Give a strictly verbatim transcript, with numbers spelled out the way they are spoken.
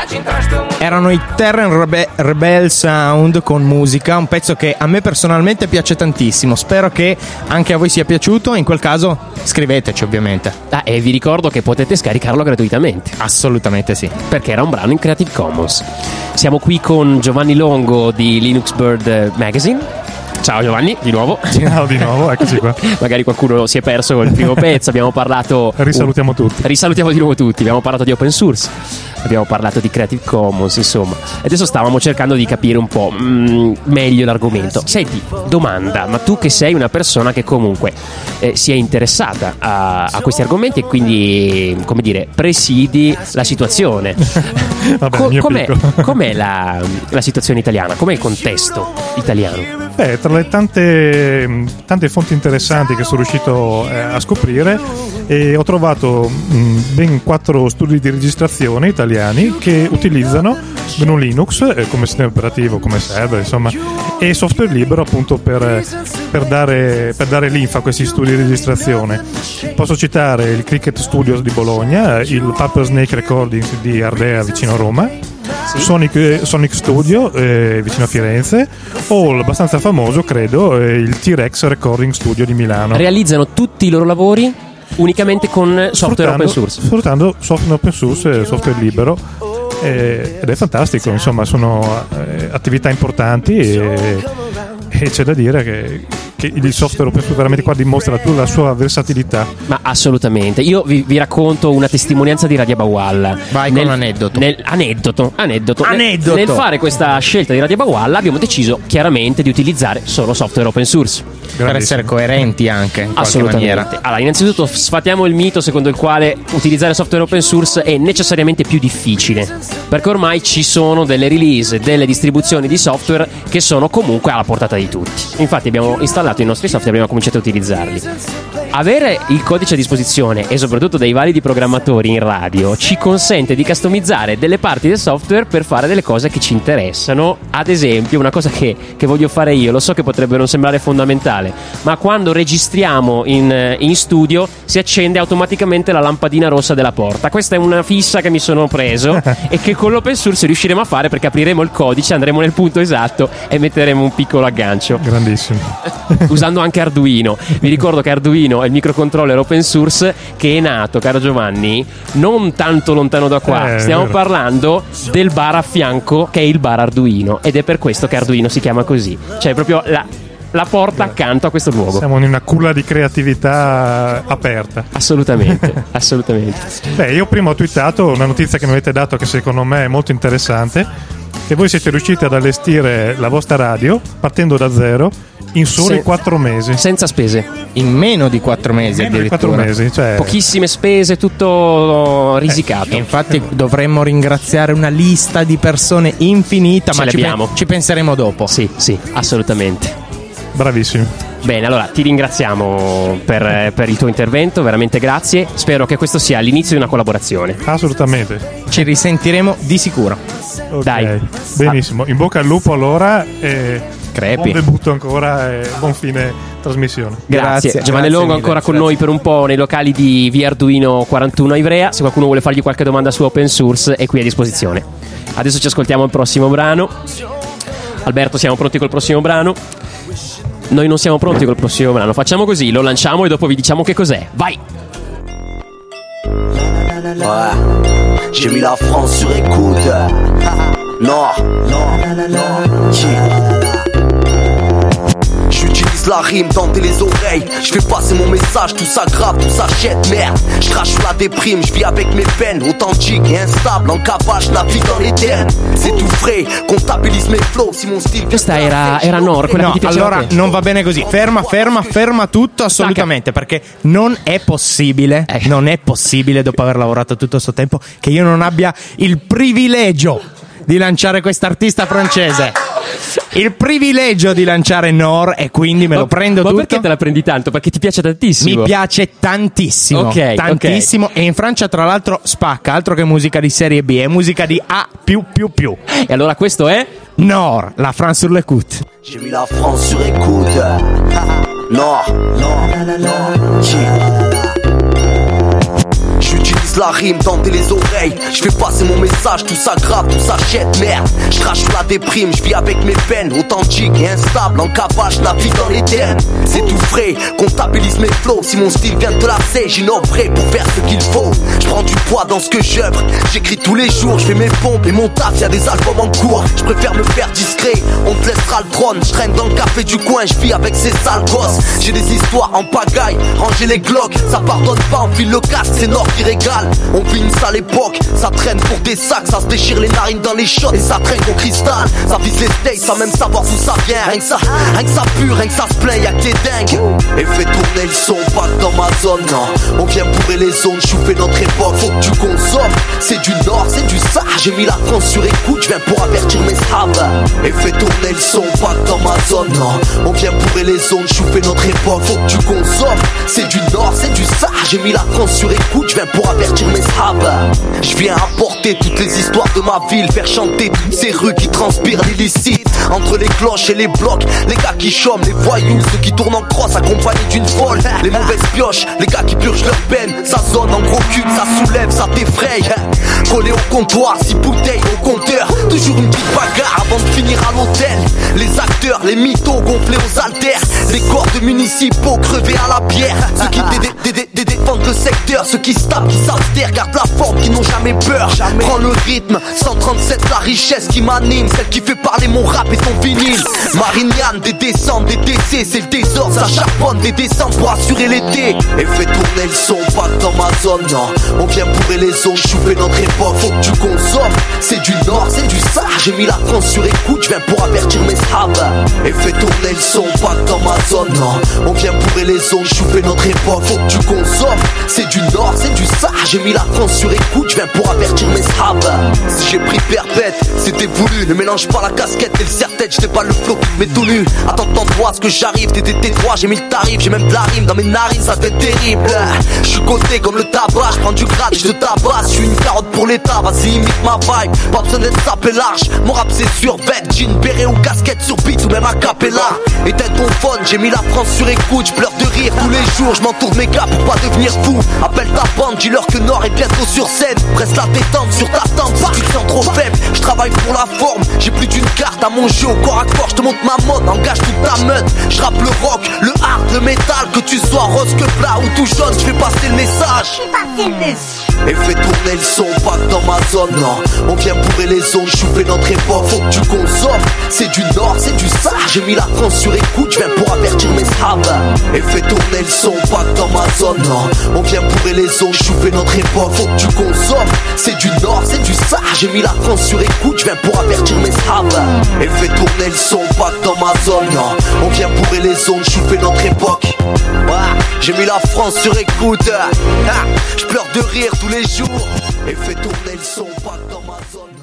Erano i Terran Rebe- Rebel Sound con musica, un pezzo che a me personalmente piace tantissimo. Spero che anche a voi sia piaciuto. In quel caso scriveteci, ovviamente. Ah, e vi ricordo che potete scaricarlo gratuitamente. Assolutamente sì, perché era un brano in Creative Commons. Siamo qui con Giovanni Longo di Linux Bird Magazine. Ciao Giovanni, di nuovo. Ciao di nuovo, eccoci qua. Magari qualcuno si è perso con il primo pezzo. Abbiamo parlato. Risalutiamo tutti. Risalutiamo di nuovo tutti. Abbiamo parlato di open source, abbiamo parlato di Creative Commons, insomma. E adesso stavamo cercando di capire un po' mh, meglio l'argomento. Senti, domanda, ma tu che sei una persona che comunque eh, si è interessata a, a questi argomenti e quindi, come dire, presidi la situazione. Vabbè, Co- mio com'è, picco. com'è la, la situazione italiana? Com'è il contesto italiano? Beh, tra le tante, tante fonti interessanti che sono riuscito eh, a scoprire, eh, ho trovato mh, ben quattro studi di registrazione italiani che utilizzano G N U Linux eh, come sistema operativo, come server, insomma, e software libero appunto per, per, dare, per dare linfa a questi studi di registrazione. Posso citare il Cricket Studios di Bologna, il Paper Snake Recordings di Ardea vicino a Roma, sì. Sonic, Sonic Studio eh, vicino a Firenze, o abbastanza famoso credo eh, il T-Rex Recording Studio di Milano. Realizzano tutti i loro lavori unicamente con software open source, sfruttando software open source e software libero, eh, ed è fantastico, insomma sono eh, attività importanti e, e c'è da dire che, che il software open source veramente qua dimostra tutta la sua versatilità. Ma assolutamente. Io vi, vi racconto una testimonianza di Radia Bawalla. Vai nel, con aneddoto. Nel, aneddoto Aneddoto Aneddoto nel, nel fare questa scelta di Radia Bawalla abbiamo deciso chiaramente di utilizzare solo software open source, per essere coerenti anche in qualche maniera. Allora, innanzitutto sfatiamo il mito secondo il quale utilizzare software open source è necessariamente più difficile, perché ormai ci sono delle release, delle distribuzioni di software che sono comunque alla portata di tutti. Infatti abbiamo installato i nostri software e abbiamo cominciato a utilizzarli. Avere il codice a disposizione e soprattutto dei validi programmatori in radio ci consente di customizzare delle parti del software per fare delle cose che ci interessano. Ad esempio, una cosa che, che voglio fare io, lo so che potrebbe non sembrare fondamentale, ma quando registriamo in, in studio si accende automaticamente la lampadina rossa della porta. Questa è una fissa che mi sono preso e che con l'open source riusciremo a fare, perché apriremo il codice, andremo nel punto esatto e metteremo un piccolo aggancio. Grandissimo. Usando anche Arduino. Vi ricordo che Arduino è il microcontroller open source che è nato, caro Giovanni, non tanto lontano da qua. Eh, Stiamo vero. parlando del bar a fianco, che è il bar Arduino, ed è per questo che Arduino si chiama così. Cioè proprio la, la porta accanto a questo luogo. Siamo in una culla di creatività aperta. Assolutamente, assolutamente. Beh, io prima ho twittato una notizia che mi avete dato che secondo me è molto interessante, che voi siete riusciti ad allestire la vostra radio partendo da zero in soli Se- quattro mesi. Senza spese. In meno di quattro mesi Meno di addirittura. quattro mesi, cioè Pochissime spese, tutto risicato. E infatti dovremmo ringraziare una lista di persone infinita, Ce ma ci, l'abbiamo. ci penseremo dopo. Sì, sì, assolutamente. bravissimi. Bene, allora ti ringraziamo per, per il tuo intervento, veramente grazie. Spero che questo sia l'inizio di una collaborazione. Assolutamente. Ci risentiremo di sicuro. Ok, Dai. benissimo. In bocca al lupo allora e Crepi. buon debutto ancora e buon fine trasmissione. Grazie, Grazie, Giovanni grazie Longo mille, ancora con grazie. noi per un po' nei locali di via Arduino quarantuno a Ivrea. Se qualcuno vuole fargli qualche domanda su open source è qui a disposizione. Adesso ci ascoltiamo il prossimo brano. Alberto, siamo pronti col prossimo brano? Noi non siamo pronti col prossimo brano. Facciamo così, lo lanciamo e dopo vi diciamo che cos'è. Vai! Ouais, j'ai mis la France sur écoute. Non, non, non, j'utilise la rime, tenter les oreilles. Je fais passer mon message, tout ça grave, tout ça jette merde. Je crache sur la déprime, je vis avec mes peines. Authentique et instable, en cavage, la vie dans les terres. C'est tout frais, comptabilise mes flows. Si mon style. Questa era, era Nor, quella No, che ti piaceva allora a te. non va bene così. Ferma, ferma, ferma tutto assolutamente, perché non è possibile, Eh. non è possibile dopo aver lavorato tutto questo tempo che io non abbia il privilegio di lanciare quest'artista francese. Il privilegio di lanciare Nor, e quindi me lo Ma- prendo ma tutto. perché te la prendi tanto? Perché ti piace tantissimo. Mi piace tantissimo, Ok, tantissimo. E in Francia tra l'altro spacca, altro che musica di serie B, è musica di A più più più. E allora questo è Nor, la France sur l'écoute. J'ai mis la France sur écoute. Non, non, non, fixe la rime, tenter les oreilles. Je fais passer mon message, tout ça grave, tout ça jette, merde. Je crache sur la déprime, je vis avec mes peines. Authentique et instable, en cavale, je navigue dans les terres. C'est tout frais, comptabilise mes flows. Si mon style vient de lasser, j'innoverai pour faire ce qu'il faut. Je prends du poids dans ce que j'œuvre. J'écris tous les jours, je fais mes pompes et mon taf, y'a des albums en cours. Je préfère me faire discret, on te laissera le trône. Je traîne dans le café du coin, je vis avec ces sales gosses. J'ai des histoires en pagaille, ranger les glocks. Ça pardonne pas, on file le casque, c'est Nord qui régale. On vit une sale époque, ça traîne pour des sacs. Ça se déchire les narines dans les shots et ça traîne au cristal. Ça vise les states sans même savoir d'où ça vient. Rien que ça, rien que ça pue, rien que ça se plaint, y'a que des dingues. Et fais tourner le son, pas que dans ma zone, non. On vient bourrer les zones, chouffer notre époque. Faut que tu consommes, c'est du Nord, c'est du ça. J'ai mis la France sur écoute, je viens pour avertir mes sables. Et fais tourner le son, pas que dans ma zone, non. On vient bourrer les zones, chouffer notre époque. Faut que tu consommes, c'est du Nord, c'est du ça. J'ai mis la France sur écoute, je viens pour avertir mes sables. Je viens apporter toutes les histoires de ma ville, faire chanter toutes ces rues qui transpirent l'illicite. Entre les cloches et les blocs, les gars qui chôment, les voyous, ceux qui tournent en crosse accompagnés d'une folle. Les mauvaises pioches, les gars qui purgent leur peine. Ça sonne en gros cul, ça soulève, ça t'effraie. Collé au comptoir, six bouteilles au compteur. Toujours une petite bagarre avant de finir à l'hôtel. Les acteurs, les mythos gonflés aux haltères. Les corps de municipaux crevés à la bière. Ceux qui dé- dé- dé- dé- défendent le secteur, ceux qui se tapent, qui savent se taire, gardent la forme, qui n'ont jamais peur. Jamais. Prends le rythme, cent trente-sept la richesse qui m'anime. Celle qui fait parler mon rap et ton vinyle. Marignane, des descentes, des décès, c'est le désordre, ça charbonne des descentes pour assurer l'été. Et fais tourner le son, pas que dans ma zone, non. On vient bourrer les zones, chouffer notre époque. Faut que tu consommes, c'est du Nord, c'est du ça. J'ai mis la France sur écoute, je viens pour avertir mes sables. Et fais tourner le son, pas que dans ma zone, non. On vient bourrer les zones, chouffer notre époque. Faut que tu consommes, c'est du Nord, c'est du ça. J'ai mis la France sur écoute, je viens pour avertir mes sables. Si j'ai pris perpète, c'était voulu. Ne mélange pas la casquette et le serre-tête, j'étais pas le flow qui te met tout nu. Attends, t'entends ce que j'arrive, t'étais T3, j'ai mis le tarif, j'ai même de la rime dans mes narines, ça fait terrible. Je suis coté comme le tabac, je prends du grade et je te tabasse. Je suis une carotte pour l'état, vas-y imite ma vibe. Pas besoin d'être sapé large, mon rap c'est sur vêt, jean, béret ou casquette sur beat ou même a cappella. Éteins ton phone, j'ai mis la France sur écoute, je pleure de rire tous les jours, je m'entoure de mes gars pour pas devenir fou. Appelle ta bande, dis-leur que Nord est bientôt sur scène. Presse la détente sur ta tente si tu te sens trop faible. Je travaille pour la forme, j'ai plus d'une carte à mon jeu au corps à corps, je te montre ma mode, engage toute ta meute. Je rappe le rock, le hard, le métal, que tu sois rose que plat ou tout jaune, je fais passer le message. Et fais tourner le son, pas que dans ma zone, non. On vient bourrer les zones, chouffer notre époque. Faut que tu consommes, c'est du Nord, c'est du ça. J'ai mis la France sur écoute, je viens pour avertir mes sables. Et fais tourner le son, pas que dans ma zone, non. On vient bourrer les zones, chouffer notre époque. Faut que tu consommes, c'est du Nord, c'est du ça. J'ai mis la France sur écoute, je viens pour avertir mes sables. Et fais tourner le son, pas que dans ma zone, non. On vient bourrer les zones, chouffer notre époque. Ouais, j'ai mis la France sur écoute. Ah, je pleure de rire tous les jours. Et fais tourner le son, pas que dans ma zone.